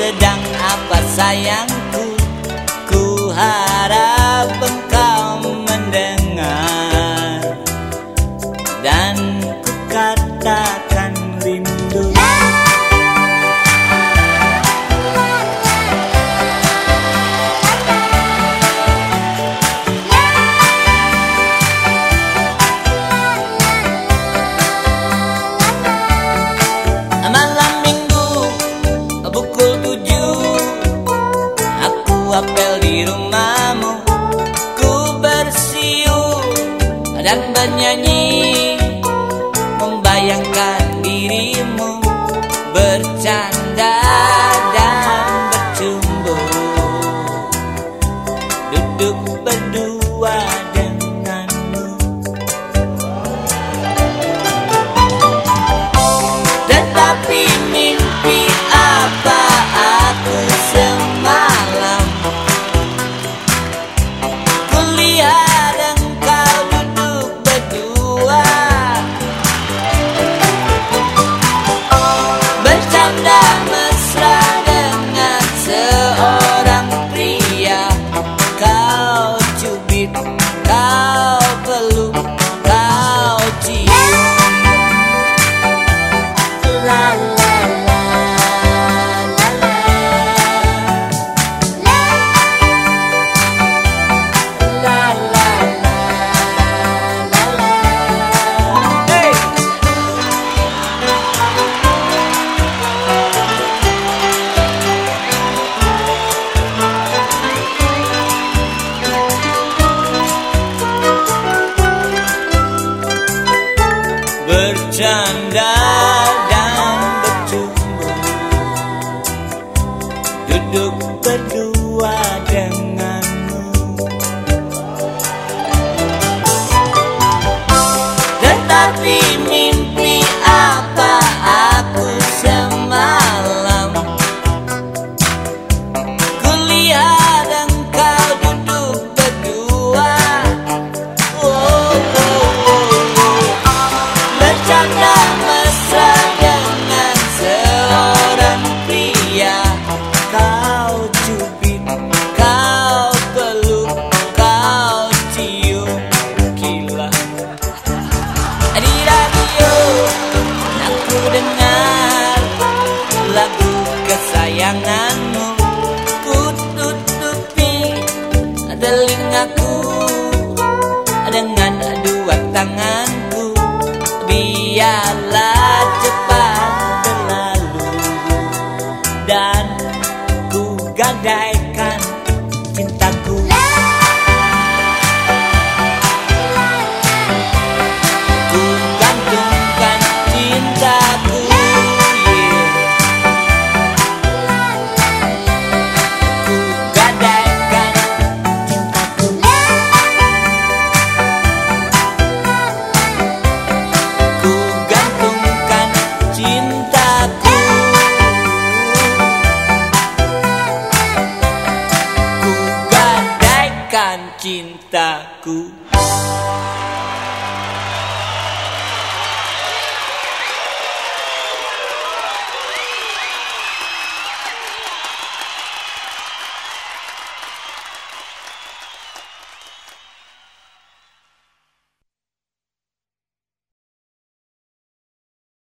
sedang apa sayangku? Ku harap engkau mendengar dan ku katakan rindu. Malam minggu pukul 7 aku apel di rumahmu. Ku bersiul dan bernyanyi, membayangkan dirimu bercanda dan bercumbu, duduk berdua denganmu. Tetapi mimpi apa aku semalam? Kulihat engkau duduk berdua, bercanda mesra dengan seorang pria. Kau cubit, kau peluk, kau cium. La la la la la la la la la. Hey! Bercanda dan bercumbu, duduk berdua denganmu. Tetapi mimpi apa aku semalam? Kulihat engkau duduk berdua, oh, oh, oh, oh. Bercanda mesra dengan seorang pria. Kau cubit, kau peluk, kau cium. Gila. Di radio aku dengar lagu kesayanganmu. Ku tutupi telingaku dengan dua tanganku. Biarlah cepat berlalu dan ku gadaikan cintaku. Ku gantungkan cintaku, yeah. Ku gadaikan cintaku. Ku gantungkan cintaku. Ku gadaikan cintaku.